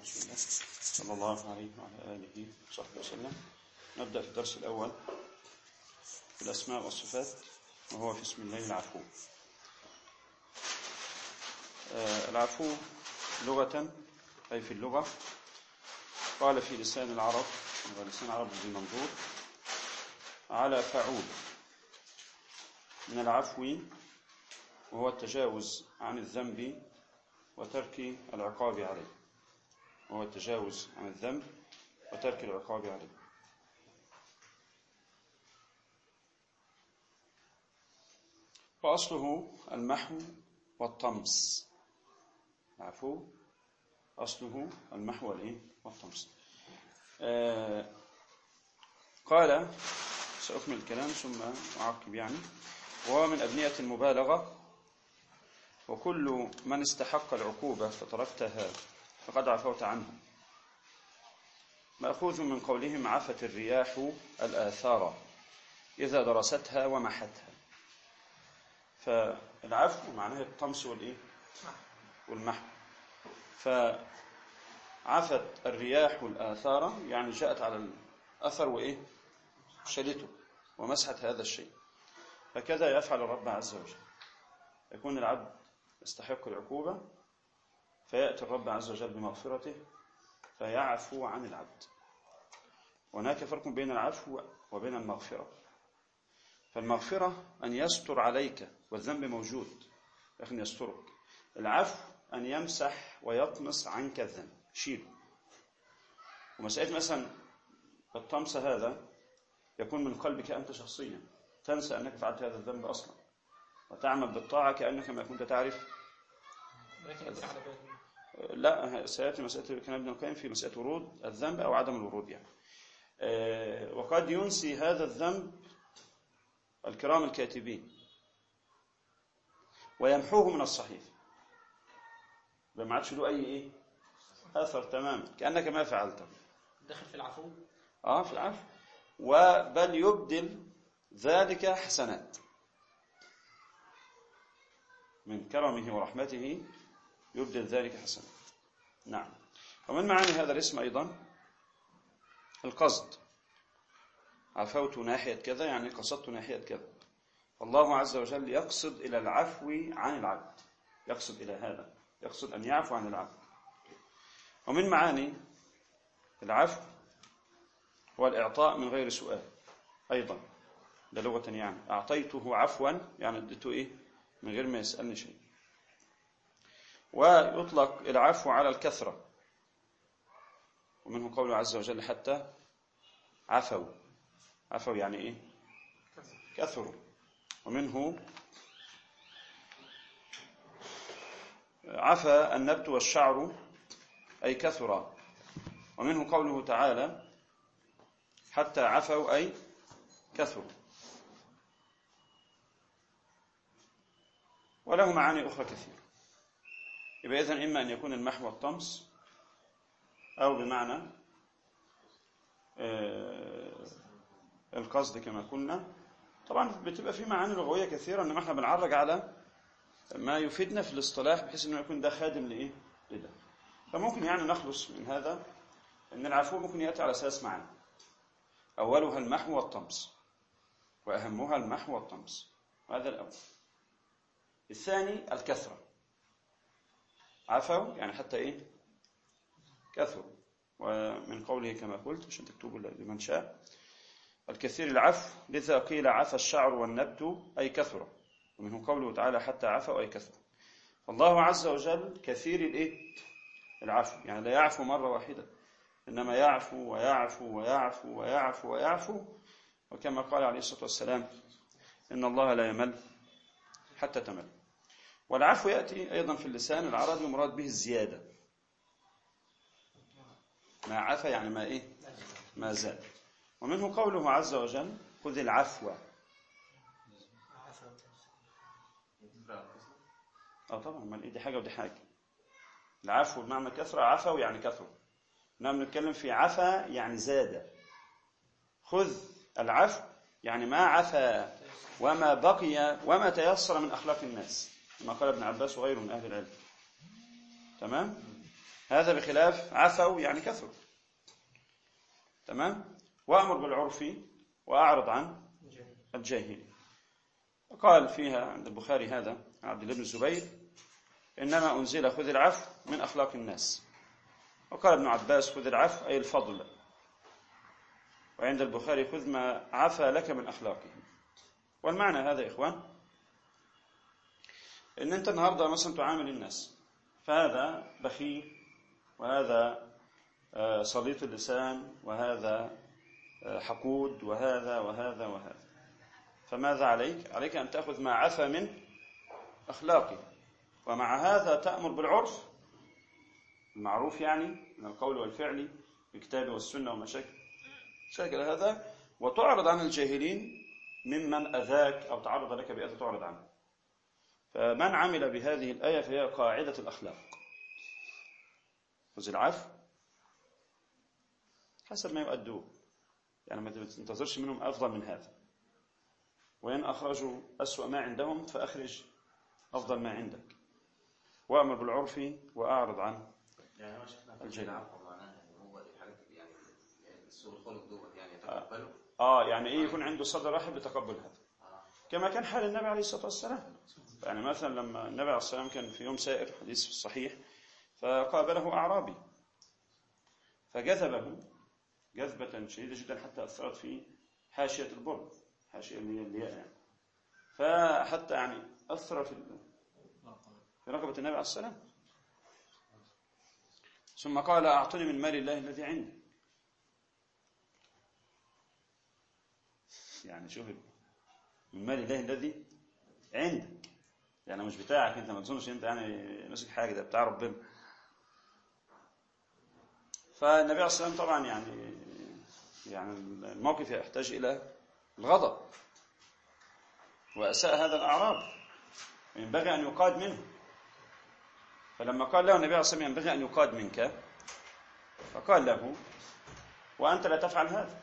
رسول الله صلى الله عليه وعلى آله وصحبه وسلم. نبدأ في الدرس الأول في الأسماء والصفات، وهو في اسم الله العفو. العفو لغة أي في اللغة، قال في لسان العرب ولسان العرب ذي منظور على فعول من العفو، وهو التجاوز عن الذنب وترك العقاب عليه. وهو التجاوز عن الذنب وترك العقاب عليه. وأصله المحو والطمس. العفو أصله المحو والطمس. قال سأكمل الكلام ثم أعقب وهو من أبنية المبالغة، وكل من استحق العقوبة فتركتها فقد عفوت عنه، مأخوذ من قولهم عفت الرياح الآثار إذا درستها ومحتها. فالعفو معناه الطمس والمحو. فعفت الرياح الآثار يعني جاءت على الأثر شلته ومسحت هذا الشيء. فكذا يفعل الرب عز وجل. يكون العبد يستحق العقوبة فيأتي الرب عز وجل بمغفرته فيعفو عن العبد. هناك فرق بين العفو وبين المغفرة. فالمغفرة أن يستر عليك والذنب موجود لكن يسترك. العفو أن يمسح ويطمس عنك الذنب، شيله. ومسألة مثلا الطمس هذا يكون من قلبك أنت شخصيا، تنسى أنك فعلت هذا الذنب أصلا وتعمل بالطاعة كأنك ما كنت تعرف. لا، سيأتي مسألة كلام ابن القيم في مسألة ورود الذنب أو عدم الورود وقد ينسي هذا الذنب الكرام الكاتبين ويمحوه من الصحيفة، ما عادش له أي أثر تماما كأنك ما فعلته. دخل في العفو. في العفو. وبل يبدل ذلك حسنات من كرمه ورحمته، يبدل ذلك حسنات. نعم. ومن معاني هذا الاسم أيضا القصد. عفوت ناحية كذا يعني قصدت ناحية كذا. الله عز وجل يقصد إلى العفو عن العبد، يقصد إلى هذا، يقصد أن يعفو عن العبد. ومن معاني العفو هو الإعطاء من غير سؤال أيضا، لغة أعطيته عفوا يعني اديته من غير ما يسألني شيء. ويطلق العفو على الكثرة، ومنه قوله عز وجل حتى عفوا يعني كثروا. ومنه عفا النبت والشعر أي كثرا. ومنه قوله تعالى حتى عفوا أي كثروا. وله معاني أخرى كثيرة. يبقى إذن إما أن يكون المحو والطمس أو بمعنى القصد كما قلنا. طبعا بتبقى في معاني لغوية كثيرة، إنما احنا بنعرج على ما يفيدنا في الاصطلاح بحيث إنه يكون ده خادم لده. فممكن نخلص من هذا إن العفو ممكن يأتي على 3 معاني. أولها المحو والطمس، وأهمها المحو والطمس، وهذا الأول. الثاني الكثرة، عفوا يعني حتى كثروا. ومن قوله كما قلت عشان تكتبوا لمن شاء الكثير العفو، لذا قيل عفى الشعر والنبت أي كثرة. ومنه قوله تعالى حتى عفوا أي كثرة. الله عز وجل كثير العفو، يعني لا يعفو مرة واحدة، إنما يعفو ويعفو ويعفو ويعفو ويعفو. وكما قال عليه الصلاة والسلام إن الله لا يمل حتى تمل. والعفو يأتي أيضا في اللسان العربي مراد به الزيادة. ما عفى يعني ما زاد. ومنه قوله عز وجل خذ العفو. طبعا ما دي حاجة ودي حاجة. العفو بمعنى كثرة، عفوا يعني كثرة. نحن نتكلم في عفا يعني زاد. خذ العفو يعني ما عفا وما بقي وما تيسر من أخلاق الناس، كما قال ابن عباس وغيره من أهل العلم. تمام؟ هذا بخلاف عفوا يعني كثروا. تمام. وأمر بالعرف وأعرض عن الجاهل. قال فيها عند البخاري هذا عبد الله بن الزبير: إنما أنزل خذ العفو من أخلاق الناس. وقال ابن عباس: خذ العفو أي الفضل. وعند البخاري: خذ ما عفى لك من أخلاقه. والمعنى هذا يا إخوان، إن أنت النهاردة مثلا تعامل الناس، فهذا بخيل، وهذا سليط اللسان، وهذا حقود، وهذا وهذا وهذا. فماذا عليك؟ عليك أن تأخذ ما عفى من أخلاقه، ومع هذا تأمر بالعرف المعروف، يعني من القول والفعل بالكتاب والسنة وما شاكل هذا، وتعرض عن الجاهلين ممن أذاك أو تعرض لك بأذى تعرض عنه. فمن عمل بهذه الآية فهي قاعدة الأخلاق: خذ العفو حسب ما يؤدوه، يعني ما تنتظرش منهم أفضل من هذا، وإن أخرجوا أسوأ ما عندهم فأخرج أفضل ما عندك، وأمر بالعرف وأعرض عن الجاهلين. يعني إيه؟ يكون عنده صدر رحب لتقبل هذا، كما كان حال النبي عليه الصلاة والسلام. يعني مثلا لما النبي عليه الصلاة والسلام كان في يوم سائر، حديث في الصحيح، فقابله أعرابي فجذبه جذبة شديدة جدا حتى أثرت في حاشية البر، حاشية اللي هي الياء يعني، فحتى يعني أثر في رقبة النبي عليه الصلاة والسلام. ثم قال: أعطني من مال الله الذي عندي. يعني شوف، من مال الله الذي عندك، يعني مش بتاعك انت، ما تظنش انت يعني ماسك حاجه، ده بتاع ربنا. فالنبي عليه الصلاه والسلام طبعا يعني الموقف يحتاج الى الغضب، واساء هذا الاعراب، ينبغي ان يقاد منه. فلما قال له النبي عليه الصلاه والسلام: ينبغي ان يقاد منك، فقال له: وانت لا تفعل هذا.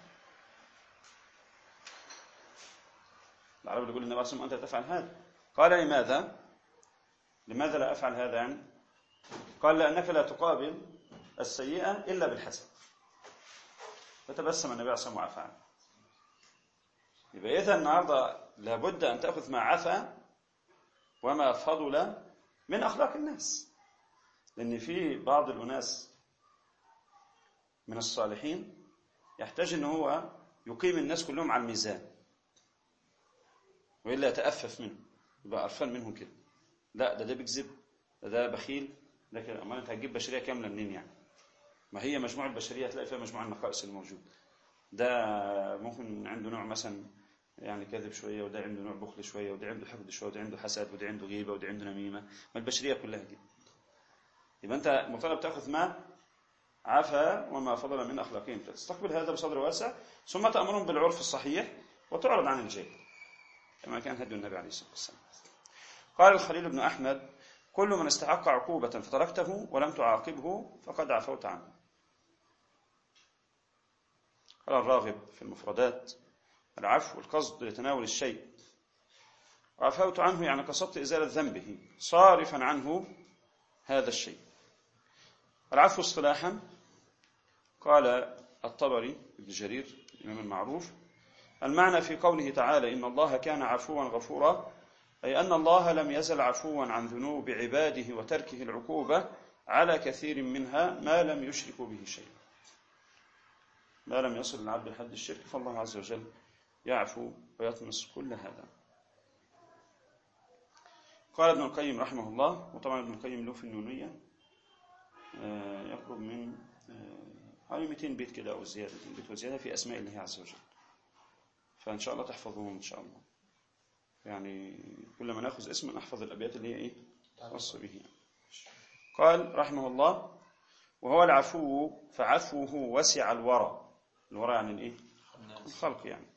العرب يقول النبي عليه الصلاه والسلام: انت لا تفعل هذا. قال: لماذا لا أفعل هذا يعني؟ قال: لأنك لا تقابل السيئة إلا بالحسن. فتبسم النبي عليه الصلاة والسلام وعفى عنه. يبقى إذا النهارده لابد أن تأخذ ما عفى وما فضل من أخلاق الناس، لأن في بعض الأناس من الصالحين يحتاج أن هو يقيم الناس كلهم على الميزان، وإلا يتأفف منه، يبقى قرفان منهم كده. لا، ده بيكذب، ده بخيل، ده كده. امال انت هتجيب بشريه كامله منين يعني؟ ما هي مجموع البشريه هتلاقي فيها مجموعه النقائص الموجوده. ده ممكن عنده نوع مثلا يعني كذب شويه، وده عنده نوع بخل شويه، وده عنده حقد شويه، وده عنده حسد، وده عنده غيبه، وده عنده نميمه. ما البشريه كلها كده. يبقى انت مطالب تاخذ ما عفا وما فضل من اخلاقهم، تستقبل هذا بصدر واسع، ثم تامرهم بالعرف الصحيح وتعرض عن الجاهل، كما كان هدي النبي عليه الصلاه والسلام. قال الخليل بن أحمد: كل من استحق عقوبة فتركته ولم تعاقبه فقد عفوت عنه. قال الراغب في المفردات: العفو القصد لتناول الشيء، وعفوت عنه يعني قصدت إزالة ذنبه صارفا عنه هذا الشيء. العفو اصطلاحا، قال الطبري ابن جرير الإمام المعروف: المعنى في قوله تعالى: إن الله كان عفوا غفورا، أي أن الله لم يزل عفوا عن ذنوب عباده وتركه العقوبة على كثير منها ما لم يشركوا به شيئا. ما لم يصل العبد لحد الشرك فالله عز وجل يعفو ويطمس كل هذا. قال ابن القيم رحمه الله، وطبعا ابن القيم له في النونية يقرب من حوالي 200 بيت كده أو زيادة، 200 بيت وزيادة في أسماء الله عز وجل، فإن شاء الله تحفظهم إن شاء الله. يعني كل ما نأخذ اسم نحفظ الأبيات اللي هي إيه خاصة به. قال رحمه الله: وهو العفو فعفوه وسع الورى. الورى يعني الإيه؟ الخلق يعني.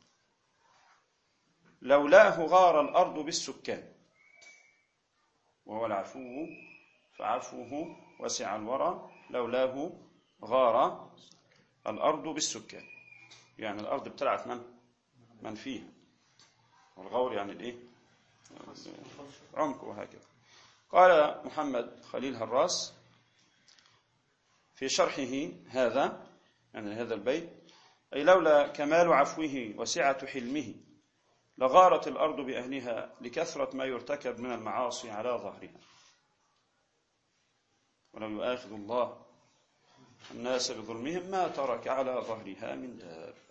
لولاه غار الأرض بالسكان. وهو العفو فعفوه وسع الورى، لولاه غار الأرض بالسكان. يعني الأرض ابتلعت من فيها، والغور يعني الايه عمق وهكذا. قال محمد خليل هراس: في شرحه هذا يعني هذا البيت: أي لولا كمال عفوه وسعة حلمه لغارت الأرض بأهلها لكثرة ما يرتكب من المعاصي على ظهرها، ولو يؤاخذ الله الناس بظلمهم ما ترك على ظهرها من دابة.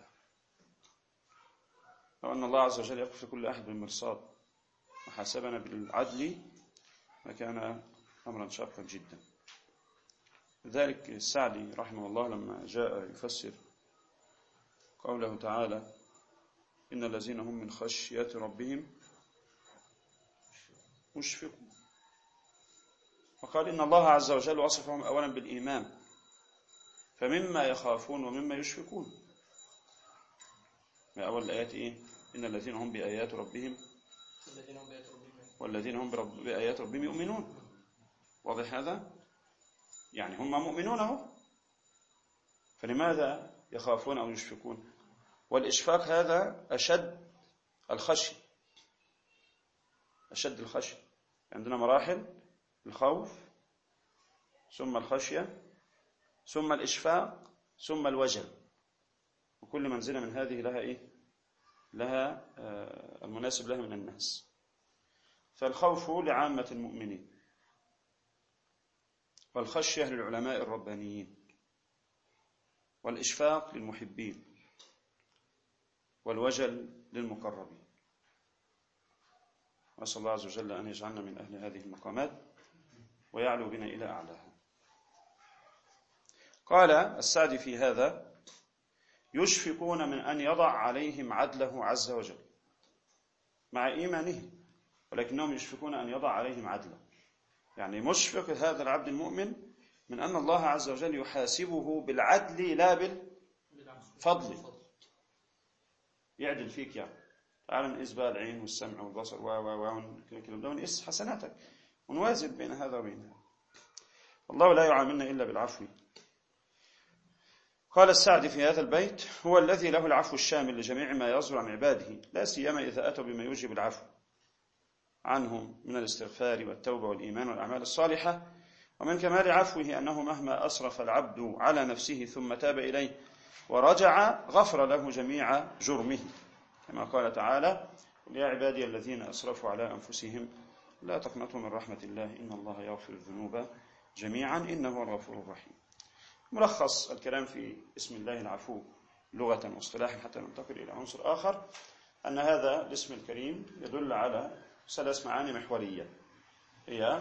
لو أن الله عز وجل يقف لكل أحد بالمرصاد وحاسبنا بالعدل لكان أمرا شاقا جدا. لذلك السعدي رحمه الله لما جاء يفسر قوله تعالى: إن الذين هم من خشية ربهم مشفقون، وقال إن الله عز وجل وصفهم أولا بالإيمان، فمما يخافون ومما يشفقون. من أول الآيات إيه؟ إن الذين هم بآيات ربهم والذين هم بآيات ربهم يؤمنون. واضح هذا؟ يعني هم مؤمنون اهو، فلماذا يخافون أو يشفقون؟ والإشفاق هذا أشد الخشية، أشد الخشية. عندنا مراحل: الخوف، ثم الخشية، ثم الإشفاق، ثم الوجل، وكل منزلة من هذه لها إيه؟ لها المناسب لها من الناس. فالخوف لعامة المؤمنين، والخشية للعلماء الربانيين، والإشفاق للمحبين، والوجل للمقربين. وأسأل الله عز وجل أن يجعلنا من أهل هذه المقامات ويعلو بنا إلى أعلاها. قال السعدي في هذا: يشفقون من أن يضع عليهم عدله عز وجل مع إيمانهم، ولكنهم يشفقون أن يضع عليهم عدله. يعني مشفق هذا العبد المؤمن من أن الله عز وجل يحاسبه بالعدل لا بالفضل، يعدل فيك. يعني تعال نقيس بقى العين والسمع والبصر ونقيس حسناتك ونوازن بين هذا وبين هذا. الله لا يعاملنا إلا بالعفو. قال السعدي في هذا البيت: هو الذي له العفو الشامل لجميع ما يصدر عن عباده، لا سيما إذا أتوا بما يوجب العفو عنهم من الاستغفار والتوبة والإيمان والأعمال الصالحة. ومن كمال عفوه أنه مهما أسرف العبد على نفسه ثم تاب إليه ورجع غفر له جميع جرمه، كما قال تعالى: يا عبادي الذين أسرفوا على أنفسهم لا تقنطوا من رحمة الله إن الله يغفر الذنوب جميعا إنه هو الغفور الرحيم. ملخص الكلام في اسم الله العفو لغة واصطلاحا حتى ننتقل إلى عنصر آخر، أن هذا الاسم الكريم يدل على 3 معاني محورية، هي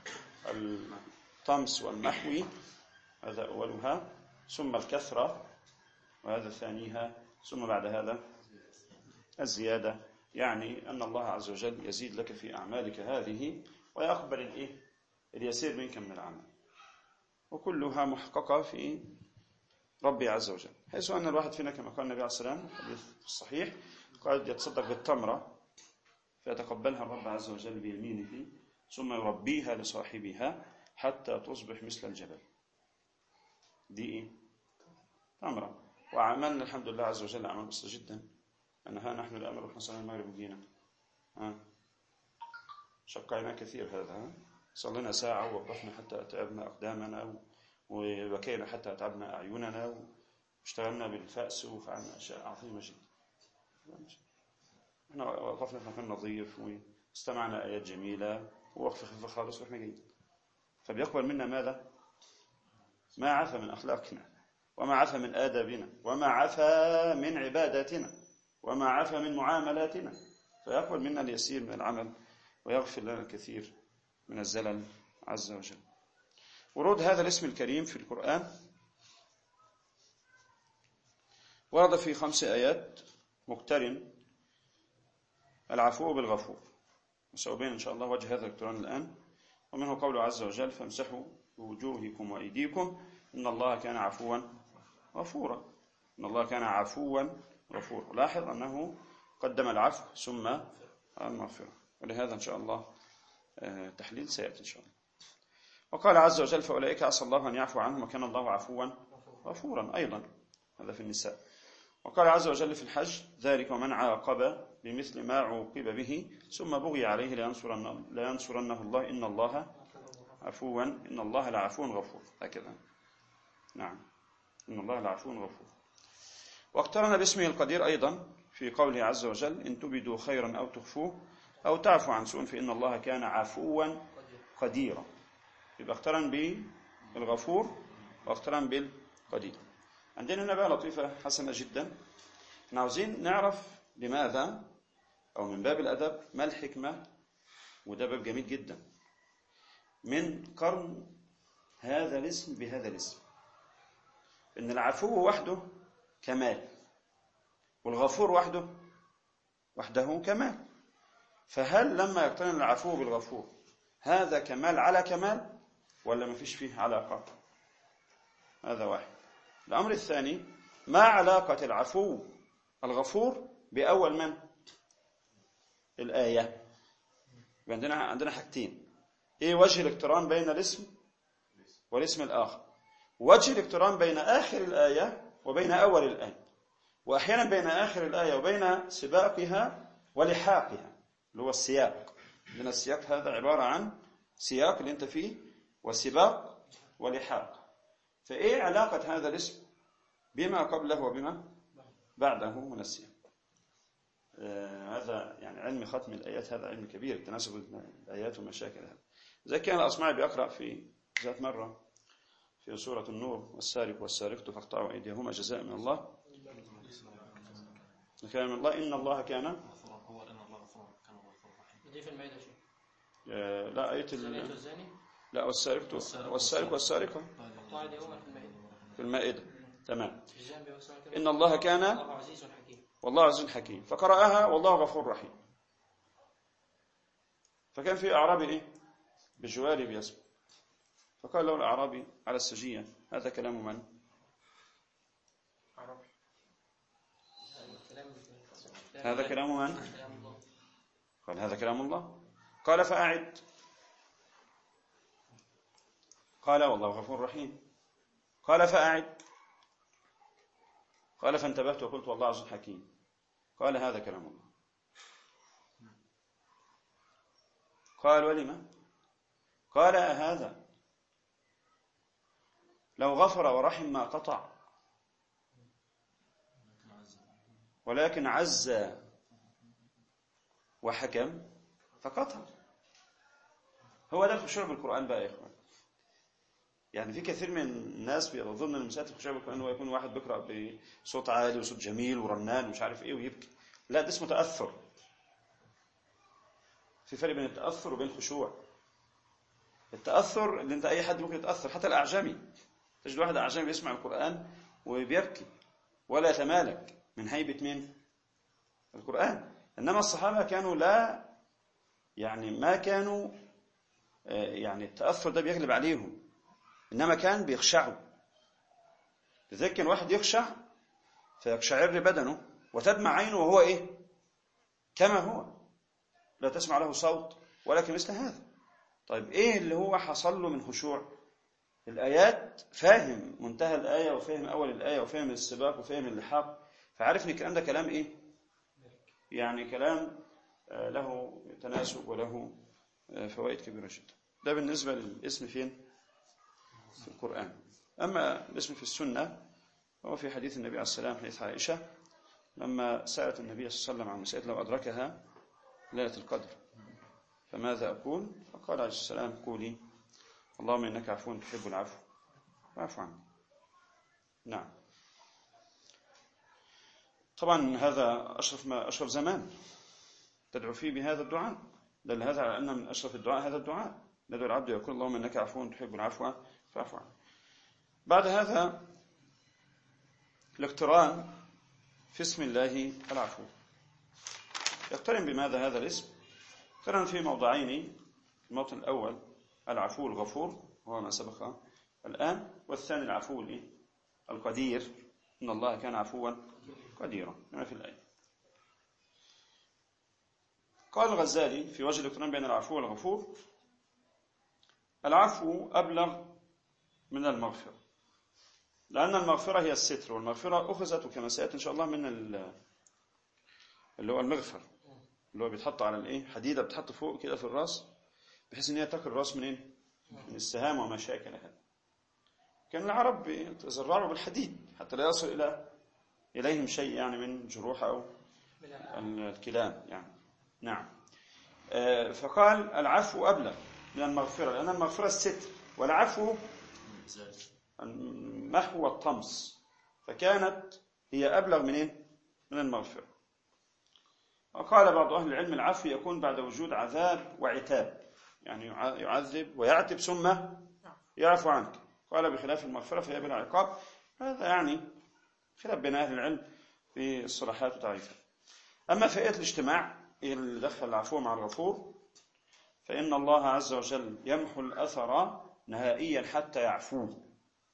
الطمس والمحو، هذا أولها، ثم الكثرة، وهذا ثانيها، ثم بعد هذا الزيادة. يعني أن الله عز وجل يزيد لك في أعمالك هذه ويقبل اليسير منك من العمل، وكلها محققة في ربي عز وجل، حيث أن الواحد فينا كما قال النبي عليه الصلاة والسلام الحديث الصحيح قد يتصدق بالتمرة فيتقبلها الرب عز وجل بيمينه ثم يربيها لصاحبها حتى تصبح مثل الجبل. دي تمرة. وعملنا الحمد لله عز وجل أعمال بسيطة جدا، أنها نحن الآن رحنا صلاة المغرب وجينا شقينا كثير هذا، صلينا ساعة ووقفنا حتى تعبنا أقدامنا وبكينا حتى تعبنا أعيننا واشتغلنا بالفأس وفعلنا أشياء عظيمة جدا. احنا وقفنا في مكان نظيف واستمعنا آيات جميلة ووقف خفيف خالص واحنا جيد. فبيقبل منا ماذا؟ ما عفى من أخلاقنا، وما عفى من آدابنا، وما عفى من عباداتنا، وما عفى من معاملاتنا، فيقبل منا اليسير من العمل ويغفر لنا الكثير من الزلل عز وجل. ورود هذا الاسم الكريم في القرآن ورد في 5 آيات مقترن العفو بالغفور، وسأبين إن شاء الله وجه هذا الاقتران الآن. ومنه قوله عز وجل: فامسحوا بوجوهكم وأيديكم إن الله كان عفوا غفورا. إن الله كان عفوا غفورا. لاحظ أنه قدم العفو ثم المغفرة، ولهذا إن شاء الله تحليل سيأتي إن شاء الله. وقال عز وجل: فأولئك عسى الله أن يعفو عنهم وكان الله عفوا غفورا أيضا، هذا في النساء. وقال عز وجل في الحج: ذلك ومن عاقب بمثل ما عوقب به ثم بغي عليه لينصرنه الله إن الله عفوا إن الله لعفو غفور. هكذا نعم، إن الله لعفو غفور. واقترن باسمه القدير أيضا في قوله عز وجل: إن تبدوا خيرا أو تخفوه أو تعفو عن سوء فإن الله كان عفوا قديرا. يبقى اقترن بالغفور واقترن بالقدير. عندنا هنا بقى لطيفة حسنة جدا. احنا عاوزين نعرف لماذا، أو من باب الأدب، ما الحكمة، وده باب جميل جدا، من قرن هذا الاسم بهذا الاسم. إن العفو وحده كمال، والغفور وحده كمال. فهل لما يقترن العفو بالغفور هذا كمال على كمال، ولا ما فيش فيه علاقة؟ هذا واحد. الأمر الثاني: ما علاقة العفو الغفور بأول من؟ الآية. عندنا حاجتين. إيه وجه الاقتران بين الاسم والاسم الآخر؟ وجه الاقتران بين آخر الآية وبين أول الآية، وأحيانا بين آخر الآية وبين سباقها ولحاقها، اللي هو السياق. لأن السياق هذا عبارة عن سياق اللي أنت فيه، وسباق ولحاق. فإيه علاقة هذا الاسم بما قبله وبما بعده من السياق؟ هذا يعني علم ختم الآيات، هذا علم كبير، تناسب الآيات ومشاكل هذا. زي كان الأصمعي بيقرأ في ذات مرة في سورة النور: والسارق والسارقة فاقطعوا أيديهما جزاء من الله. كان من الله إن الله كان هو إن الله غفور كان غفور رحيم. دي في المائدة شيء. لا، آية لا، والسارق والسارقة في المائدة. تمام. إن الله كان والله عزيز حكيم، فقرأها والله غفور رحيم. فكان في أعرابي إيه بجواري بيسمع، فقال له الأعرابي على السجية: هذا كلام من؟ هذا كلام من؟ قال: هذا كلام الله. قال: فأعد. قال: والله غفور رحيم. قال: فأعد. قال: فانتبهت وقلت: والله عزيز حكيم. قال: هذا كلام الله. قال: ولما؟ قال: هذا لو غفر ورحم ما قطع، ولكن عز وحكم فقطع. هو ده الخشوع بالقرآن بقى يا إخوان. يعني في كثير من الناس بيظن ان مسألة الخشوع بالقرآن هو يكون واحد بيقرأ بصوت عالي وصوت جميل ورنان ومش عارف ايه ويبكي. لا، ده اسمه تأثر. في فرق بين التأثر وبين الخشوع. التأثر اللي انت اي حد ممكن يتأثر، حتى الأعجمي. تجد واحد أعجمي بيسمع القرآن وبيبكي ولا يتمالك من هيبة مين؟ القرآن. إنما الصحابة كانوا لا، يعني ما كانوا يعني التأثر ده بيغلب عليهم، إنما كان بيخشعوا. لذلك كان واحد يخشع فيقشعر بدنه وتدمع عينه وهو إيه؟ كما هو، لا تسمع له صوت ولكن مثل هذا. طيب إيه اللي هو حصل له من خشوع؟ الآيات، فاهم منتهى الآية وفاهم أول الآية وفاهم السباق وفاهم اللحاق، فعارف إن الكلام ده كلام إيه؟ يعني كلام له تناسب وله فوائد كبيرة جدا. ده بالنسبة للاسم فين؟ في القرآن. أما الاسم في السنة هو في حديث النبي عليه السلام، حديث عائشة لما سألت النبي صلى الله عليه وسلم عن مسألة لو أدركها ليلة القدر فماذا أقول؟ فقال عليه السلام: قولي اللهم إنك عفو تحب العفو فاعف عني. نعم. طبعا هذا أشرف زمان تدعو فيه بهذا الدعاء، دل هذا على أن من أشرف الدعاء هذا الدعاء. ندعو العبد يقول اللهم إنك عفو تحب العفو فاعف عني. بعد هذا الاقتران في اسم الله العفو. يقترن بماذا هذا الاسم؟ اقترن في موضعين. الموطن الأول العفو الغفور وهو ما سبق الآن، والثاني العفو القدير، إن الله كان عفوا قديرا كما في الآية. قال الغزالي في وجه الاقتران بين العفو والغفور: العفو أبلغ من المغفرة، لأن المغفرة هي الستر، والمغفرة أخذت كما سيأتي إن شاء الله من اللي هو المغفر، اللي هو بيتحط على الإيه؟ حديدة بتحط فوق كده في الراس، بحيث إن هي تقي الراس منين؟ من السهام وما شاكل هذا. كان العرب يتزرعوا بالحديد حتى لا يصل إليهم شيء يعني من جروح أو الكلام يعني. نعم. فقال العفو أبلغ من المغفرة، لأن المغفرة الستر والعفو المحو والطمس، فكانت هي أبلغ من المغفرة. وقال بعض أهل العلم العفو يكون بعد وجود عذاب وعتاب، يعني يعذب ويعتب ثم يعفو عنك. قال بخلاف المغفرة فهي بلا عقاب. هذا يعني خلاف بين أهل العلم في الصلاحات وتعريفها. أما فئة الاجتماع اللي دخل العفو مع الغفور، فإن الله عز وجل يمحو الأثر نهائيا حتى يعفوه،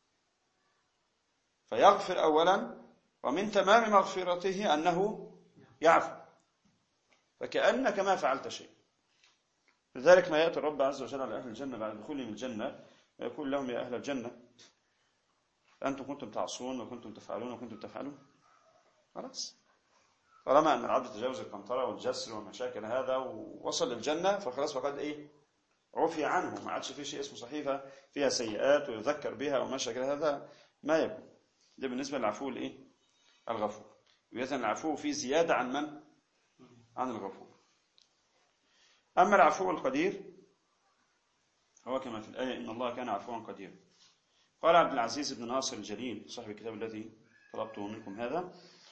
فيغفر أولا، ومن تمام مغفرته أنه يعفو، فكأنك ما فعلت شيء. لذلك ما يأتي الرب عز وجل على أهل الجنة بعد دخولهم الجنة ويقول لهم يا أهل الجنة أنتم كنتم تعصون وكنتم تفعلون وكنتم تفعلون. خلاص، طالما أن العبد تجاوز القنطرة والجسر والمشاكل هذا ووصل للجنة فخلاص فقد عفي عنه، ما عادش في شيء اسمه صحيفة فيها سيئات ويذكر بها ومشاكل، هذا ما يكون. ده بالنسبة للعفو الغفور. وإذن العفو فيه زيادة عن من؟ عن الغفور. أما العفو القدير هو كما في الآية إن الله كان عفوا قديرا. قال عبد العزيز بن ناصر الجليل صاحب الكتاب الذي طلبته منكم هذا: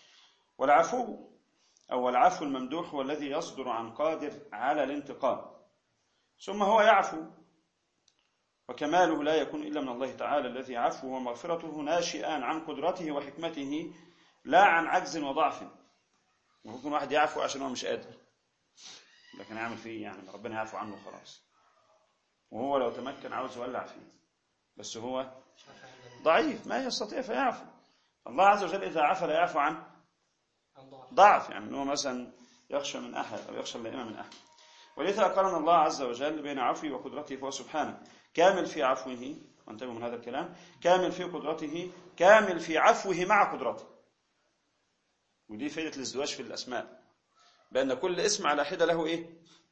والعفو الممدوح هو الذي يصدر عن قادر على الانتقام ثم هو يعفو، وكماله لا يكون إلا من الله تعالى الذي عفوه ومغفرته ناشئان عن قدرته وحكمته لا عن عجز وضعف. ممكن واحد يعفو عشان هو مش قادر، لكن يعمل فيه يعني ربنا يعفو عنه خلاص، وهو لو تمكن عاوز يولع فيه، بس هو ضعيف ما يستطيع فيعفو. الله عز وجل إذا عفى لا يعفو عن ضعف، يعني هو مثلا يخشى من أحد أو يخشى اللئيم من أحد. ولذا قارن الله عز وجل بين عفوه وقدرته، فهو سبحانه كامل في عفوه، وانتبهوا من هذا الكلام، كامل في قدرته، كامل في عفوه مع قدرته. ودي فائدة الازدواج في الأسماء، بأن كل اسم على حدة له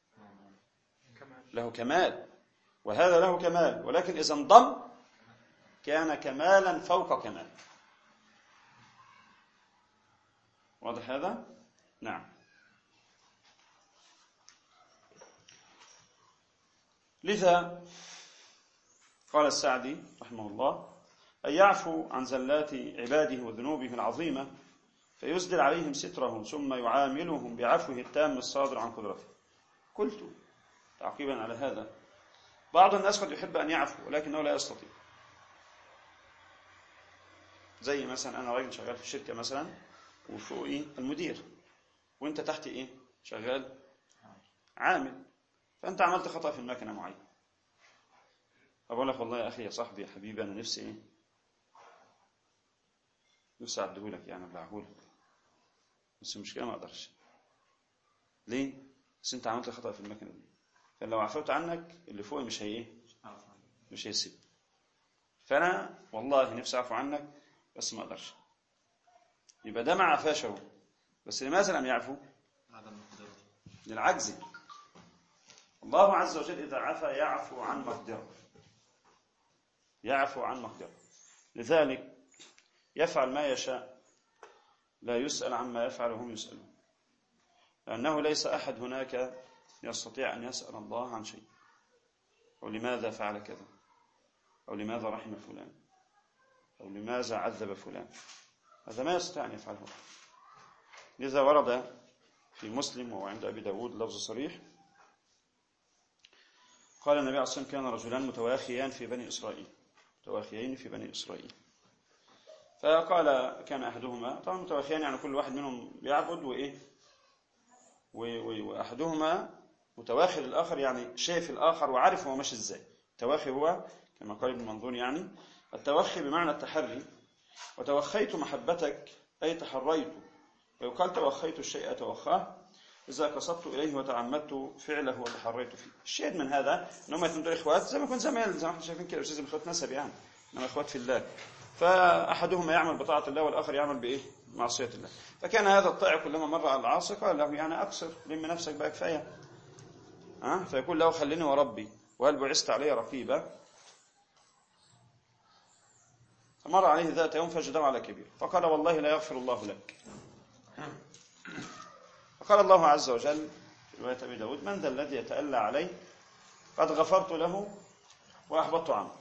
له كمال، وهذا له كمال، ولكن إذا انضم كان كمالا فوق كمال. واضح هذا؟ نعم. لذا قال السعدي رحمه الله: أن يعفو عن زلات عباده وذنوبه العظيمة فيسدل عليهم ستره ثم يعاملهم بعفوه التام الصادر عن قدرته. قلت تعقيبا على هذا: بعض الناس قد يحب أن يعفو ولكنه لا يستطيع. زي مثلا أنا راجل شغال في الشركة مثلا وفوقي المدير وانت تحت شغال عامل، فانت عملت خطأ في المكنة معين، أقول لك والله يا أخي يا صاحبي يا حبيبي أنا نفسي أعدهولك يعني أبلعهولك، بس المشكلة ما أقدرش. ليه؟ بس أنت عملت خطأ في المكنة دي، فلو عفوت عنك اللي فوقي مش هيسيب. فأنا والله نفسي أعفو عنك بس ما أقدرش. يبقى ده ما عفاش هو، بس لماذا لم يعفو؟ للعجز. الله عز وجل إذا عفا يعفو عن مقدرة، لذلك يفعل ما يشاء، لا يسأل عما يفعل وهم يسألون، لأنه ليس أحد هناك يستطيع أن يسأل الله عن شيء، أو لماذا فعل كذا، أو لماذا رحم فلان، أو لماذا عذب فلان. هذا ما يستطيع أن يفعله. لذا ورد في مسلم وعند أبي داود لفظ صريح، قال النبي عليه الصلاة والسلام: كان رجلان متواخيين في بني إسرائيل، فقال كان أحدهما، طبعا متواخيين يعني كل واحد منهم يعبد وأحدهما متواخي الآخر، يعني شايف الآخر وعارف هو ماشي إزاي. التواخي هو كما قال ابن منظور يعني التوخي بمعنى التحري، وتوخيت محبتك أي تحريت، ويقال توخيت الشيء توخاه إذا قصدت إليه وتعمدت فعله وتحريت فيه. الشاهد من هذا أنهم يتمدوا إخوات زي ما كنت زميل، زي ما احنا شايفين كده، مش لازم إخوات نسب يعني، إنما إخوات في الله. فأحدهما يعمل بطاعة الله والآخر يعمل معصية الله. فكان هذا الطائع كلما مر على العاصي قال له يعني أقصر، لم نفسك بقى كفاية. فيقول له خليني وربي وهل بعثت علي رقيبا. فمر عليه ذات يوم فجده على كبير فقال والله لا يغفر الله لك. فقال الله عز وجل في رواية أبي داود من ذا الذي يتألى علي قد غفرت له وأحبطت عنه.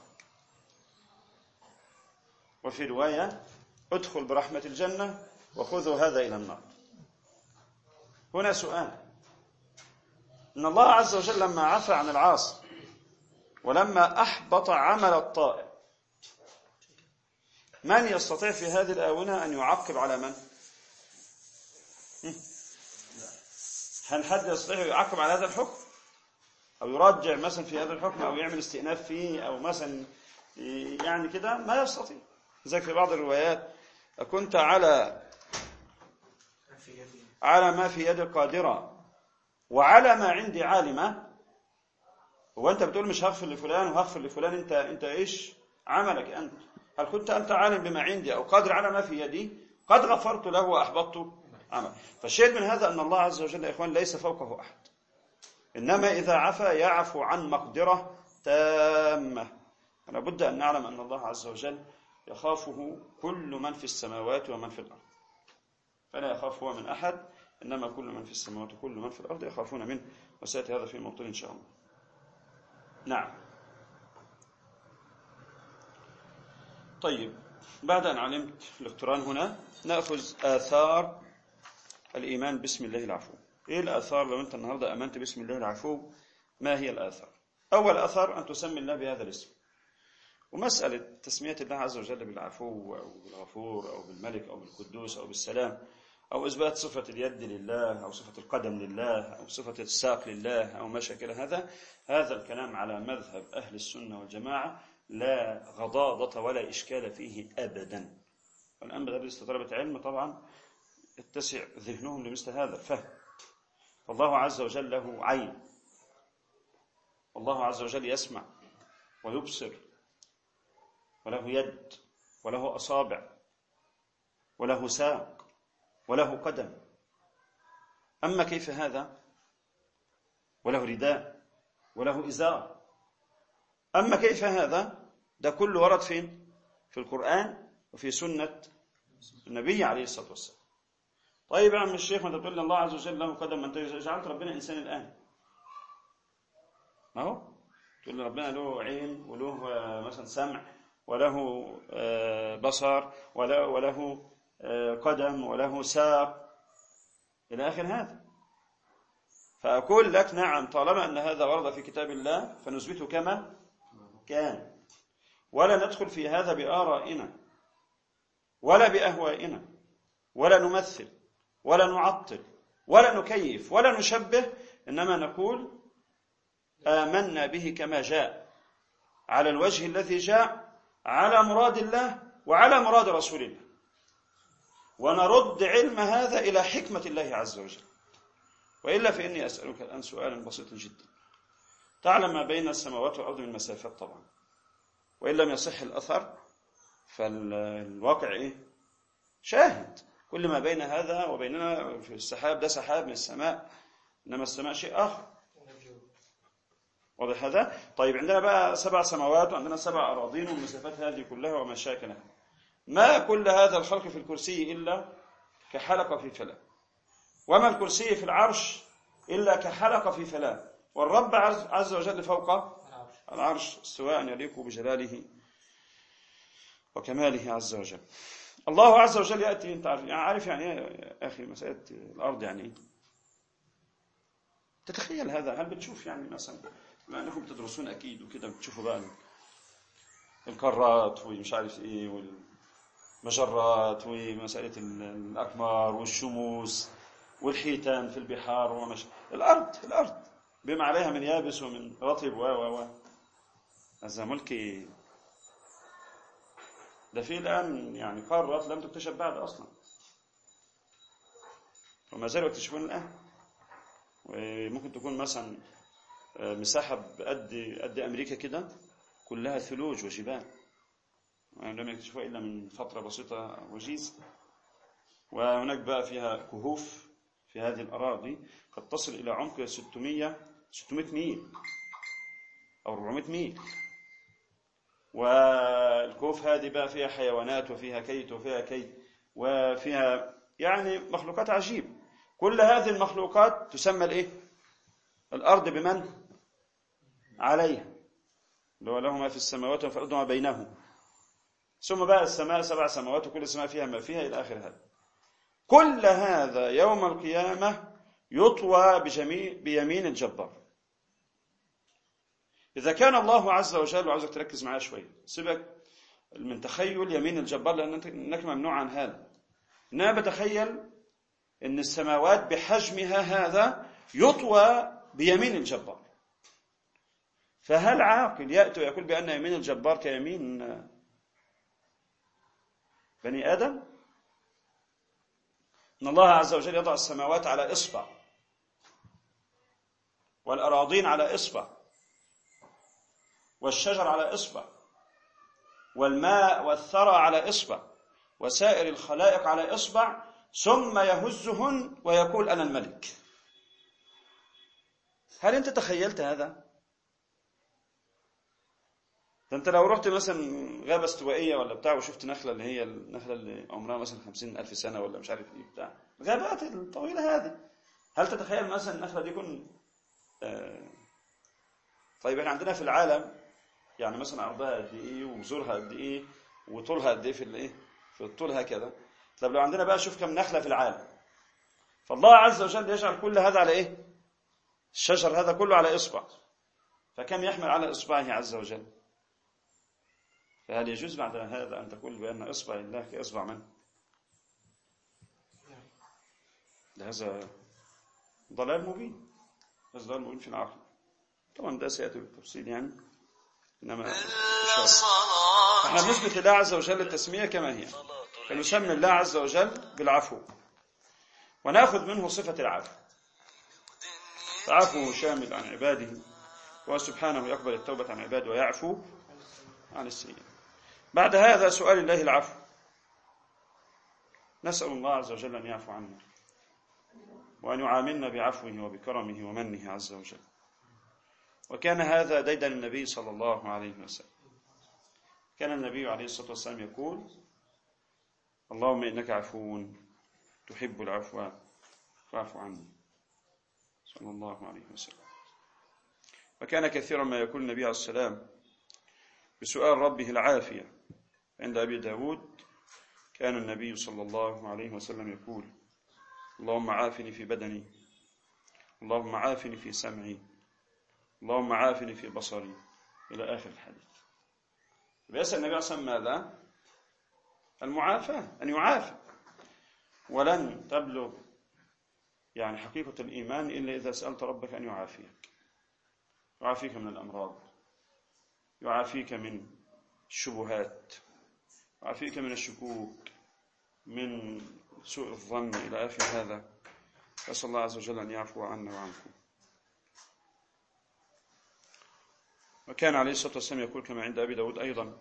وفي رواية ادخل برحمة الجنة وخذوا هذا إلى النار. هنا سؤال، إن الله عز وجل لما عفى عن العاصي ولما أحبط عمل الطائع من يستطيع في هذه الآونة أن يعقب على من؟ هل حد يستطيع يعقب على هذا الحكم أو يرجع مثلا في هذا الحكم أو يعمل استئناف فيه أو مثلا يعني كده؟ ما يستطيع. زي في بعض الروايات كنت على ما في يدي قادرة وعلى ما عندي عالمة. هو أنت بتقول مش هغفر لفلان وهغفر لفلان، أنت إيش عملك أنت؟ هل كنت أنت عالم بما عندي أو قادر على ما في يدي؟ قد غفرت له وأحبطت عمل. فالشيء من هذا أن الله عز وجل يا إخوان ليس فوقه أحد، إنما إذا عفى يعفو عن مقدرة تامة. فلا بد أن نعلم أن الله عز وجل يخافه كل من في السماوات ومن في الأرض، فلا يخاف هو من أحد، إنما كل من في السماوات وكل من في الأرض يخافون منه، وسيأتي هذا في موطن إن شاء الله. نعم. طيب، بعد أن علمت الاقتران هنا نأخذ آثار الإيمان باسم الله العفو. إيه الآثار لو أنت النهاردة أمنت باسم الله العفو؟ ما هي الآثار؟ أول أثر أن تسمي الله بهذا الاسم. ومسألة تسمية الله عز وجل بالعفو أو بالغفور أو بالملك أو بالقدوس أو بالسلام أو إثبات صفة اليد لله أو صفة القدم لله أو صفة الساق لله أو ما شكل هذا الكلام على مذهب أهل السنة والجماعة لا غضاضة ولا إشكال فيه أبدا. والآن بدرس طلبة علم طبعا يتسع ذهنهم لمثل هذا الفهم. فالله عز وجل له عين، والله عز وجل يسمع ويبصر وله يد وله أصابع وله ساق وله قدم. أما كيف هذا؟ وله رداء وله إزار. أما كيف هذا؟ ده كله ورد فين؟ في القرآن وفي سنة النبي عليه الصلاة والسلام. طيب يا عم الشيخ، ما انت بتقول لي الله عز وجل له قدم، ما انت جعلت ربنا إنسان الآن. ما هو تقول لي ربنا له عين وله مثلا سمع وله بصر وله قدم وله ساق إلى آخر هذا. فأقول لك نعم، طالما أن هذا ورد في كتاب الله فنثبته كما كان، ولا ندخل في هذا بآرائنا ولا بأهوائنا، ولا نمثل ولا نعطل ولا نكيف ولا نشبه، إنما نقول آمنا به كما جاء على الوجه الذي جاء على مراد الله وعلى مراد رسول الله، ونرد علم هذا إلى حكمة الله عز وجل. وإلا فإني أسألك الآن سؤالا بسيطا جدا. تعلم ما بين السماوات والأرض من مسافات طبعا، وإن لم يصح الأثر فالواقع إيه؟ شاهد. كل ما بين هذا وبيننا في السحاب ده سحاب من السماء، إنما السماء شيء آخر. واضح هذا؟ طيب، عندنا بقى 7 سماوات وعندنا 7 أراضين والمسافات هذه كلها وما شاكلها. ما كل هذا الخلق في الكرسي إلا كحلقة في فلاة، وما الكرسي في العرش إلا كحلقة في فلاة، والرب عز وجل فوق العرش استواء يليق بجلاله وكماله عز وجل. الله عز وجل يأتي، انت عارف يعني ايه يا أخي مسألة الأرض يعني ايه؟ تتخيل هذا؟ هل بتشوف يعني مثلا بما أنكم تدرسون أكيد وكده بتشوفوا بقى القارات ومش عارف ايه والمجرات ومسألة الأقمار والشموس والحيتان في البحار الأرض بما عليها من يابس ومن رطب هذا ملكي. ده في الآن يعني قارات لم تكتشف بعد أصلا، وما زالوا يكتشفون الآن. وممكن تكون مثلا مساحة قد أمريكا كده كلها ثلوج وجبال، لم يكتشفوها إلا من فترة بسيطة وجيزة. وهناك بقى فيها كهوف في هذه الأراضي قد تصل إلى عمق 600 ميل أو 400 ميل. والكهوف هذه بقى فيها حيوانات وفيها كيت وفيها كيت وفيها يعني مخلوقات عجيب. كل هذه المخلوقات تسمى الايه؟ الأرض بمن عليها، اللي هو له ما في السماوات وفي الأرض وما بينهم. ثم بقى السماء 7 سماوات وكل سماء فيها ما فيها إلى آخر هذا. كل هذا يوم القيامة يطوى بيمين الجبار. إذا كان الله عز وجل، وعاوزك تركز معايا شوية، سيبك من تخيل يمين الجبار لأنك ممنوع عن هذا. إنما بتخيل إن السماوات بحجمها هذا يطوى بيمين الجبار. فهل عاقل يأتي ويقول بأن يمين الجبار كيمين بني آدم؟ إن الله عز وجل يضع السماوات على إصبع، والأراضين على إصبع، والشجر على إصبع، والماء والثرى على إصبع، وسائر الخلائق على إصبع، ثم يهزهن ويقول أنا الملك. هل أنت تخيلت هذا؟ ده أنت لو رحت مثلا غابة استوائية ولا بتاع وشفت نخلة اللي هي النخلة اللي عمرها مثلا 50,000 سنة ولا مش عارف إيه بتاع الغابات الطويلة هذه، هل تتخيل مثلا النخلة دي يكون طيب احنا عندنا في العالم يعني مثلا عرضها قد ايه وجذورها قد ايه وطولها قد ايه في الايه في الطول هكذا. طب لو عندنا بقى شوف كم نخلة في العالم. فالله عز وجل يجعل كل هذا على ايه؟ الشجر هذا كله على إصبع، فكم يحمل على إصبعه عز وجل؟ فهل يجوز بعد هذا أن تقول بأن إصبع الله كإصبع من؟ هذا ضلال مبين، هذا ضلال مبين في العقل. طبعا ده سيأتي بالتفصيل يعني، إنما احنا بنثبت لله عز وجل التسمية كما هي، فنسمي الله عز وجل بالعفو ونأخذ منه صفة العفو، فعفوه شامل عن عباده، وسبحانه يقبل التوبة عن عباده ويعفو عن السيئات. بعد هذا سؤال الله العفو، نسأل الله عز وجل أن يعفو عنا وأن يعاملنا بعفوه وبكرمه ومنه عز وجل. وكان هذا ديدا النبي صلى الله عليه وسلم. كان النبي عليه الصلاة والسلام يقول اللهم إنك عفو تحب العفو فاعف عني، صلى الله عليه وسلم. وكان كثيرا ما يقول النبي عليه السلام بسؤال ربه العافية. عند أبي داود كان النبي صلى الله عليه وسلم يقول اللهم عافني في بدني، اللهم عافني في سمعي، اللهم عافني في بصري، إلى آخر الحديث. فيسأل النبي صلى الله عليه وسلم ماذا؟ المعافاة، أن يعافى. ولن تبلغ يعني حقيقة الإيمان إلا إذا سألت ربك أن يعافيك، يعافيك من الأمراض، يعافيك من الشبهات، يعافيك من الشكوك، من سوء الظن، إلى آخر هذا. أسأل الله عز وجل أن يعفو عنا وعنكم. وكان عليه الصلاة والسلام يقول كما عند أبي داود أيضا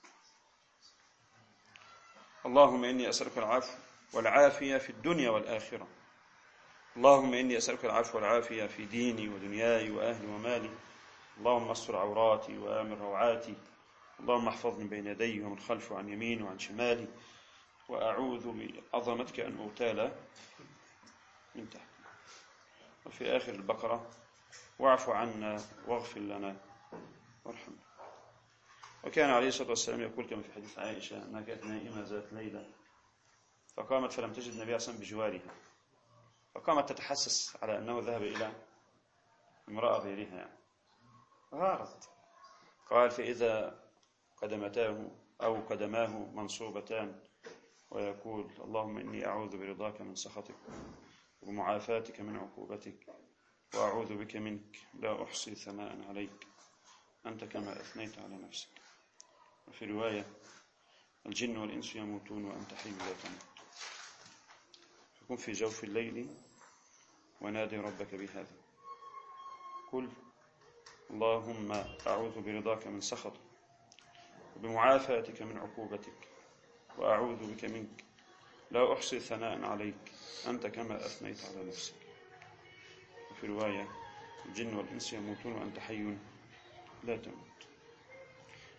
اللهم إني أسألك العفو والعافية في الدنيا والآخرة، اللهم إني أسألك العفو والعافية في ديني ودنياي وأهلي ومالي، اللهم استر عوراتي وآمن روعاتي، اللهم احفظني من بين يدي ومن خلفي وعن يميني وعن شمالي، وأعوذ بعظمتك أن أغتال من تحت. وفي آخر البقرة واعف عنا واغفر لنا وارحمنا. وكان عليه الصلاة والسلام يقول كما في حديث عائشة أنها كانت نائمة ذات ليلة فقامت فلم تجد النبي صلى الله عليه وسلم بجوارها، فقامت تتحسس على أنه ذهب إلى امرأة غيرها يعني. غارت، قال فإذا قدمتاه أو قدماه منصوبتان ويقول اللهم إني أعوذ برضاك من سخطك ومعافاتك من عقوبتك وأعوذ بك منك لا أحصي ثناء عليك أنت كما أثنيت على نفسك. وفي رواية الجن والإنس يموتون وأنت حي لا تموت. فكن في جوف الليل ونادي ربك بهذا، قل اللهم أعوذ برضاك من سخطك وبمعافاتك من عقوبتك وأعوذ بك منك لا أحصي ثناء عليك أنت كما أثنيت على نفسك. وفي رواية الجن والإنس يموتون وأنت حي لا تموت.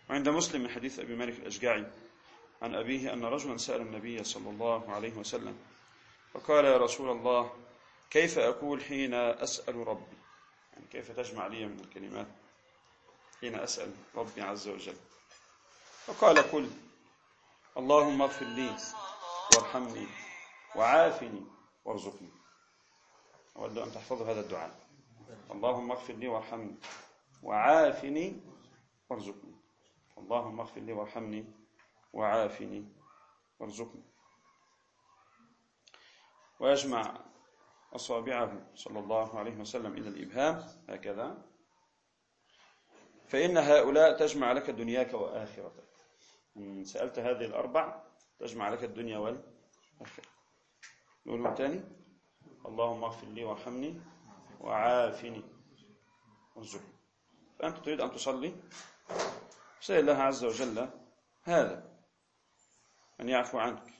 وعند مسلم من حديث أبي مالك الأشجعي عن أبيه أن رجلا سأل النبي صلى الله عليه وسلم فقال: يا رسول الله، كيف أقول حين أسأل ربي؟ يعني كيف تجمع لي من الكلمات حين أسأل ربي عز وجل؟ فقال: قل اللهم اغفر لي وارحمني وعافني وارزقني. أود أن تحفظوا هذا الدعاء: اللهم اغفر لي وارحمني وعافني وارزقني. اللهم اغفر لي وارحمني وعافني وارزقني. ويجمع أصابعه صلى الله عليه وسلم إلى الإبهام هكذا: فإن هؤلاء تجمع لك دنياك وآخرتك. إن سألت هذه الأربع تجمع لك الدنيا والآخرة. نقولهم تاني: اللهم اغفر لي وارحمني وعافني وارزقني. فأنت تريد أن تصلي، سأل الله عز وجل هذا، أن يعفو عنك.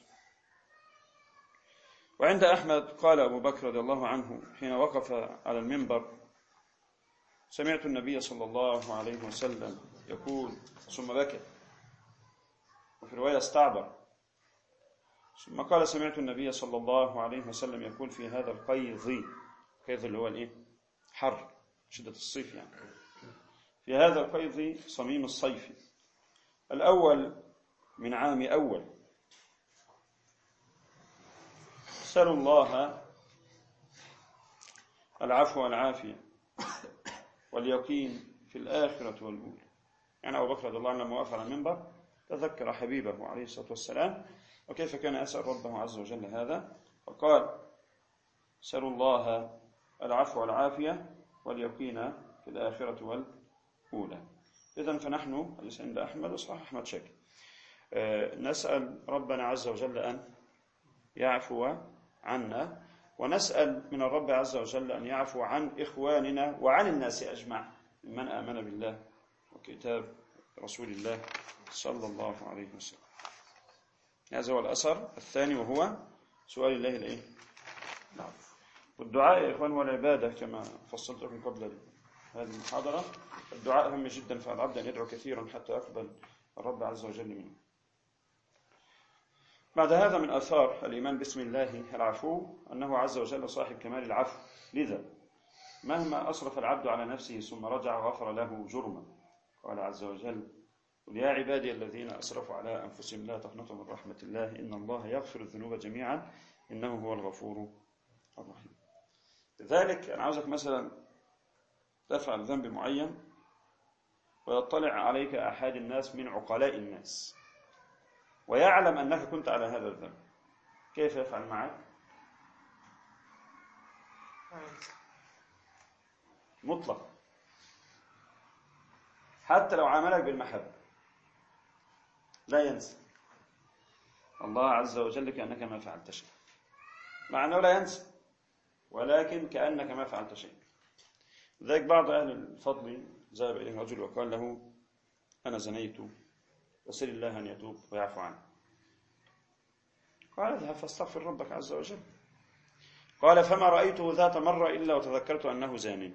وعند أحمد قال أبو بكر رضي الله عنه حين وقف على المنبر: سمعت النبي صلى الله عليه وسلم يقول، ثم بكى، وفي رواية استعبر، ثم قال: سمعت النبي صلى الله عليه وسلم يقول في هذا القيظ، القيظ اللي هو الايه؟ حر، شدة الصيف يعني. في هذا القيظ صميم الصيف الأول من عام أول، سألوا الله العفو والعافية واليقين في الآخرة والأولى. يعني أبو بكر رضي الله عنه لما وقف على المنبر تذكر حبيبه عليه الصلاة والسلام وكيف كان يسأل ربه عز وجل هذا، فقال: سألوا الله العفو والعافية واليقين في الآخرة والأولى. إذن فنحن الذي عند أحمد وصحيح أحمد شاكر نسأل ربنا عز وجل أن يعفو عنا، ونسأل من الرب عز وجل أن يعفو عن إخواننا وعن الناس أجمع من آمن بالله وكتاب رسول الله صلى الله عليه وسلم. هذا هو الأثر الثاني، وهو سؤال الله الإيه؟ العفو. والدعاء يا إخوان هو العبادة كما فصلت لكم قبل هذه المحاضرة. الدعاء أهم جدا، فالعبد أن يدعو كثيرا حتى يقبل الرب عز وجل منه. بعد هذا من آثار الإيمان باسم الله العفو أنه عز وجل صاحب كمال العفو، لذا مهما أسرف العبد على نفسه ثم رجع غفر له جرما. قال عز وجل: قل يا عبادي الذين أسرفوا على أنفسهم لا تقنطوا من رحمة الله إن الله يغفر الذنوب جميعا إنه هو الغفور الرحيم. لذلك أنا عاوزك مثلا تفعل ذنب معين ويطلع عليك أحد الناس من عقلاء الناس ويعلم أنك كنت على هذا الذنب، كيف يفعل معك؟ مطلق، حتى لو عاملك بالمحبة لا ينسى الله عز وجل كأنك ما فعلت شيء، مع أنه لا ينسى ولكن كأنك ما فعلت شيء. لذلك بعض أهل الفضل ذهب إليه رجل وقال له: أنا زنيت وسل الله أن يتوب ويعفو عنه. قال: اذهب فاستغفر ربك عز وجل. قال: فما رأيته ذات مرة إلا وتذكرت أنه زاني.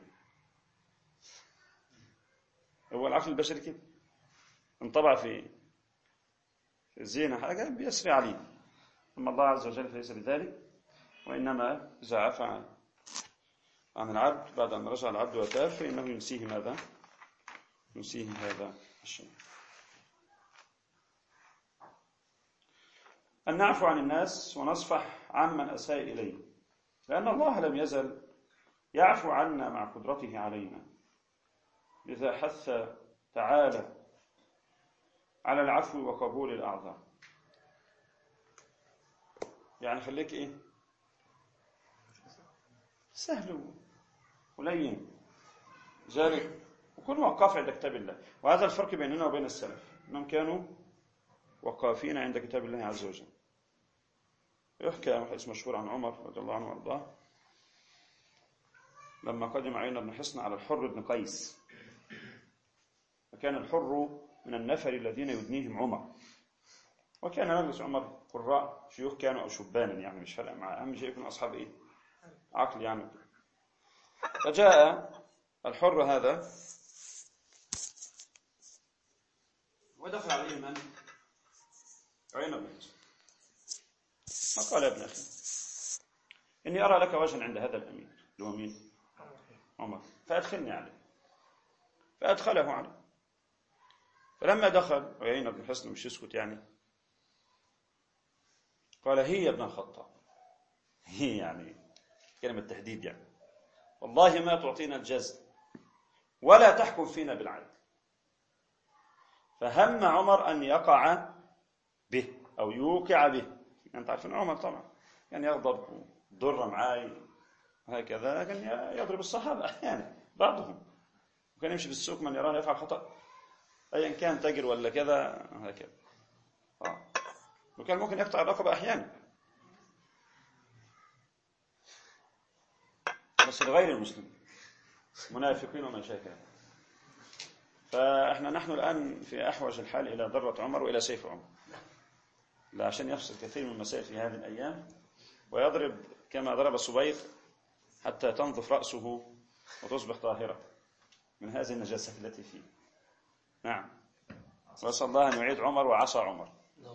هو العقل البشري كده انطبع في الزينة حاجة بيسري عليه، أما الله عز وجل فليس بذلك، وإنما إذا عفى عن العبد بعد أن رجع العبد وتاب فإنه ينسيه ماذا؟ ينسيه هذا الشيء. أن نعفو عن الناس ونصفح عمن أساء إليه، لأن الله لم يزل يعفو عنا مع قدرته علينا. لذا حث تعالى على العفو وقبول الأعذار. يعني خليك إيه؟ سهل ولين ذلك، وكن وقاف عند كتاب الله. وهذا الفرق بيننا وبين السلف، أنهم كانوا وقافين عند كتاب الله عز وجل. يحكى حديث مشهور عن عمر رضي الله عنه وارضاه لما قدم عيينة بن حصن على الحر بن قيس، فكان الحر من النفر الذين يدنيهم عمر، وكان مجلس عمر قراء شيوخ كانوا أو شبانا، يعني مش فارقة معاه، أهم شيء يكون أصحاب إيه؟ عقل يعني. فجاء الحر هذا ودخل عليه من؟ عيينة بن حصن. فقال يا ابن أخي إني أرى لك وجها عند هذا الأمير اللي هو مين؟ عمر، فأدخلني عليه. فأدخله عليه. فلما دخل عيينة بن حصن مش يسكت يعني، قال هي يا ابن الخطاب، هي يعني كلمة تهديد يعني، والله ما تعطينا الجزل ولا تحكم فينا بالعدل. فهم عمر أن يقع به أو يوقع به. أنت عارفين عمر طبعا كان يغضب ضر معاي وهكذا، كان يضرب الصحابة أحيانا بعضهم، وكان يمشي في السوق من يراه يفعل خطأ أيا كان تاجر ولا كذا هكذا، وكان ممكن يقطع الرقبة أحيانا، بس لغير المسلمين منافقين ومن شاكل. نحن الآن في أحوج الحال إلى ضرة عمر وإلى سيف عمر، لا عشان يفصل كثير من المسائل في هذه الأيام ويضرب كما ضرب صبيغ حتى تنظف رأسه وتصبح طاهرة من هذه النجاسة التي فيه. نعم، وأسأل الله أن يعيد عمر وعصى عمر.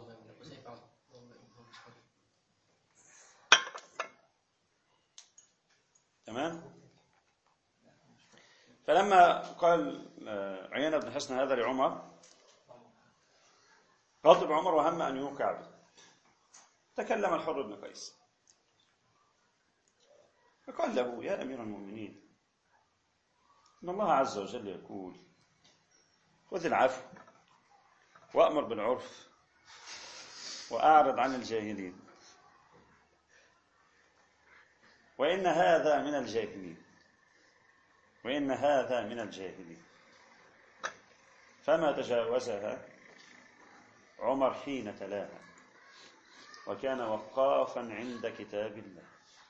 تمام. فلما قال عيينة بن حصن هذا لعمر غضب عمر وهم أن يوقع به. تكلم الحر بن قيس فقال له يا أمير المؤمنين إن الله عز وجل يقول خذ العفو وأمر بالعرف وأعرض عن الجاهلين، وإن هذا من الجاهلين، وإن هذا من الجاهلين. فما تجاوزها عمر حين تلاها، وكان وقافا عند كتاب الله.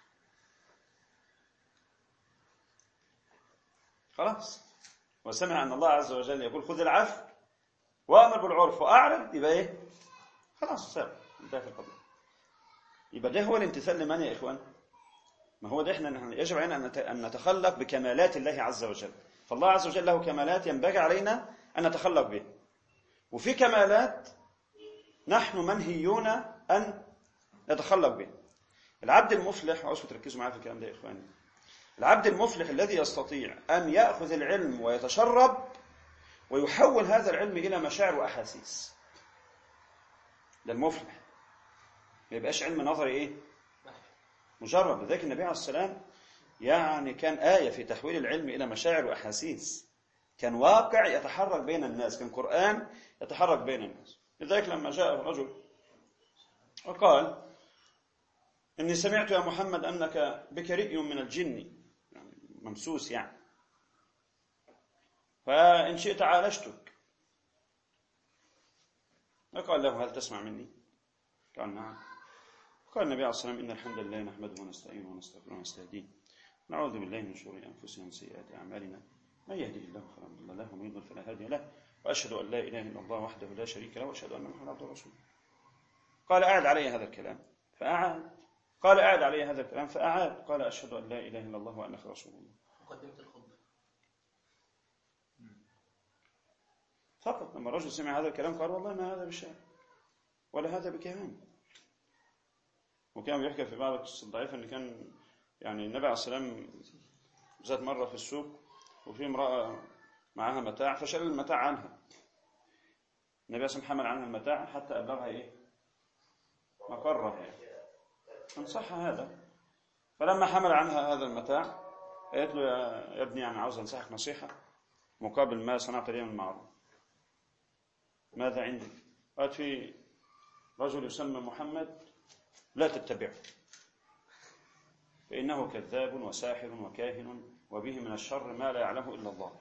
خلاص، وسمع أن الله عز وجل يقول خذ العفو وأمر بالعرف وأعرض، يبقى إيه؟ خلاص سابق انتهت القضية. يبقى ده هو الامتثال لمن يا إخوان؟ ما هو ده احنا يجب علينا أن نتخلق بكمالات الله عز وجل. فالله عز وجل له كمالات ينبغي علينا أن نتخلق به، وفي كمالات نحن منهيون أن نتخلق به. العبد المفلح، وعاوزكم تركزوا معايا في الكلام ده يا إخواني، العبد المفلح الذي يستطيع أن يأخذ العلم ويتشرب ويحول هذا العلم إلى مشاعر وأحاسيس، ده المفلح، ما يبقاش علم نظري إيه؟ مجرد. لذلك النبي عليه السلام يعني كان آية في تحويل العلم إلى مشاعر وأحاسيس، كان واقع يتحرك بين الناس، كان قرآن يتحرك بين الناس. لذلك لما جاء الرجل وقال إني سمعت يا محمد أنك بك رئي من الجن، يعني ممسوس يعني، فإن شئت عالجتك. فقال له هل تسمع مني؟ قال نعم. قال النبي عليه الصلاة والسلام إن الحمد لله نحمده ونستعينه ونستغفره ونستهديه، نعوذ بالله من شرور أنفسنا ومن سيئات أعمالنا، من يهده الله فلا مضل له ومن يضلل فلا هادي له، وأشهد أن لا إله إلا الله وحده لا شريك له، وأشهد أن محمدا عبده ورسوله. قال أعد علي هذا الكلام فأعاد، قال أعد علي هذا الكلام فأعاد، قال أشهد أن لا إله إلا الله وأنك رسول الله. مقدمة الخطبة فقط لما الرجل سمع هذا الكلام قال والله ما هذا بشيء ولا هذا بكهان. وكان بيحكي في بعض القصص الضعيفة أن كان يعني النبي عليه السلام ذات مرة في السوق وفي امرأة معها متاع فشال المتاع عنها، النبي عليه السلام حمل عنها المتاع حتى أبلغها إيه؟ مقرها يعني. انصح هذا، فلما حمل عنها هذا المتاع قالت له يا ابني أنا عاوز أنصحك نصيحة مقابل ما صنعت لي من معروف. ماذا عندك؟ قالت في رجل يسمى محمد لا تتبعه فإنه كذاب وساحر وكاهن وبه من الشر ما لا يعلمه إلا الله.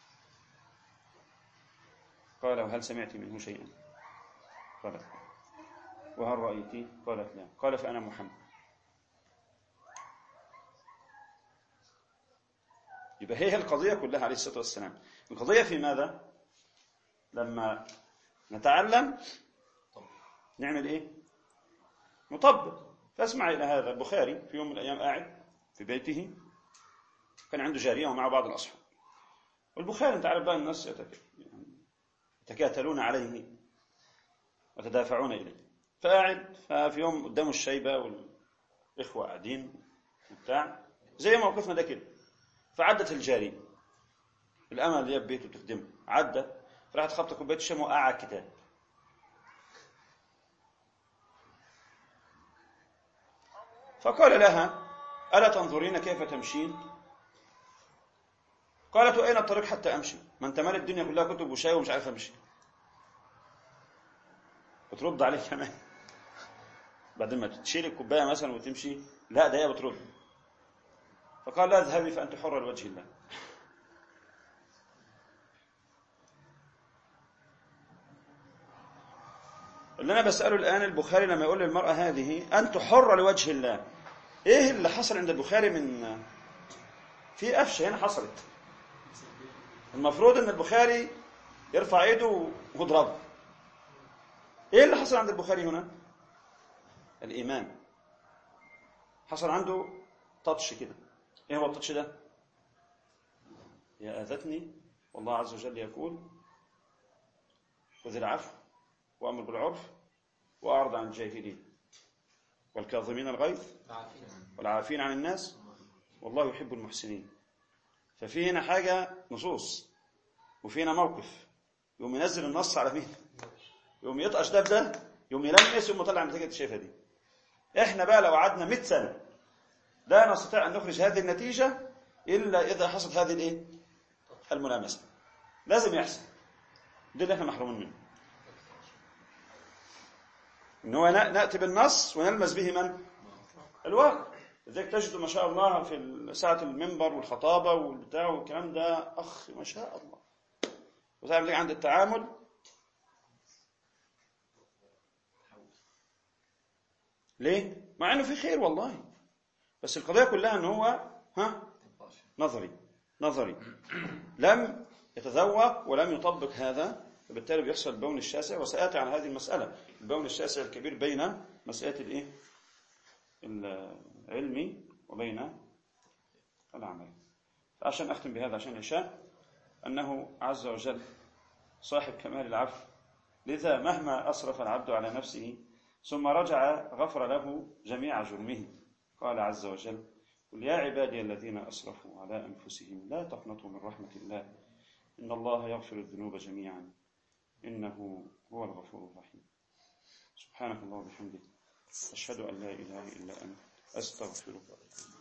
قال وهل سمعت منه شيئا؟ قالت لا. وهل رأيتي؟ قالت لا. قال فأنا محمد. يبقى هي القضية كلها عليه الصلاة والسلام. القضية في ماذا؟ لما نتعلم نعمل إيه؟ نطبق. فاسمع إلى هذا البخاري في يوم من الأيام قاعد في بيته، كان عنده جارية ومع بعض الأصحاب، والبخاري أنت عارف بقى الناس تكاتلون عليه وتدافعون إليه. فقاعد، ففي يوم قدامه الشيبة والإخوة قاعدين وبتاع زي موقفنا ده كده، فعدت الجارية الأمل اللي هي في بيته تخدمه، عدت فراحت خبطة كوباية الشاي وقع على الكتاب. فقال لها: ألا تنظرين كيف تمشين؟ قالت: وأين الطريق حتى أمشي؟ ما أنت مال الدنيا كلها كتب وشاي ومش عارف أمشي. بترد عليه كمان بعد ما تشيل الكوباية مثلا وتمشي، لا ده هي بترد. فقال: لا اذهبي فأنت حرة لوجه الله. اللي أنا بسأله الآن، البخاري لما يقول للمرأة هذه أنت حرة لوجه الله، إيه اللي حصل عند البخاري؟ من في قفشة هنا حصلت. المفروض أن البخاري يرفع ايده ويضربه. إيه اللي حصل عند البخاري هنا؟ الإيمان. حصل عنده تاتش كده. إيه هو التاتش ده؟ يا آذتني، والله عز وجل يقول: خذ العفو وأمر بالعرف وأعرض عن الجاهلين والكاظمين الغيظ والعافين عن الناس والله يحب المحسنين. ففي هنا حاجة نصوص وفي هنا موقف، يوم ينزل النص على مين؟ يوم يطقش ده يوم يلمس، يوم يطلع النتيجة الشايفة دي. احنا بقى لو قعدنا 100 سنة لا نستطيع أن نخرج هذه النتيجة إلا إذا حصلت هذه الإيه؟ الملامسة. لازم يحصل. ده اللي احنا محرومين منه، إن هو نأتي بالنص ونلمس به من؟ الواقع. لذلك تجد ما شاء الله في ساعة المنبر والخطابة والبتاع والكلام ده، أخ ما شاء الله. وتعمل عند التعامل ليه؟ مع إنه في خير والله، بس القضية كلها إن هو نظري لم يتذوق ولم يطبق هذا، فبالتالي بيحصل البون الشاسع. وسأتي عن هذه المسألة، البون الشاسع الكبير بين مسألة الإيه؟ العلمي وبين العمل. فعشان أختم بهذا عشان العشاء، أنه عز وجل صاحب كمال العفو، لذا مهما أسرف العبد على نفسه ثم رجع غفر له جميع جرمه. قال عز وجل: قل يا عبادي الذين أسرفوا على أنفسهم لا تقنطوا من رحمة الله إن الله يغفر الذنوب جميعا إنه هو الغفور الرحيم. سبحانك اللهم وبحمدك أشهد أن لا إله إلا أنت أستغفرك.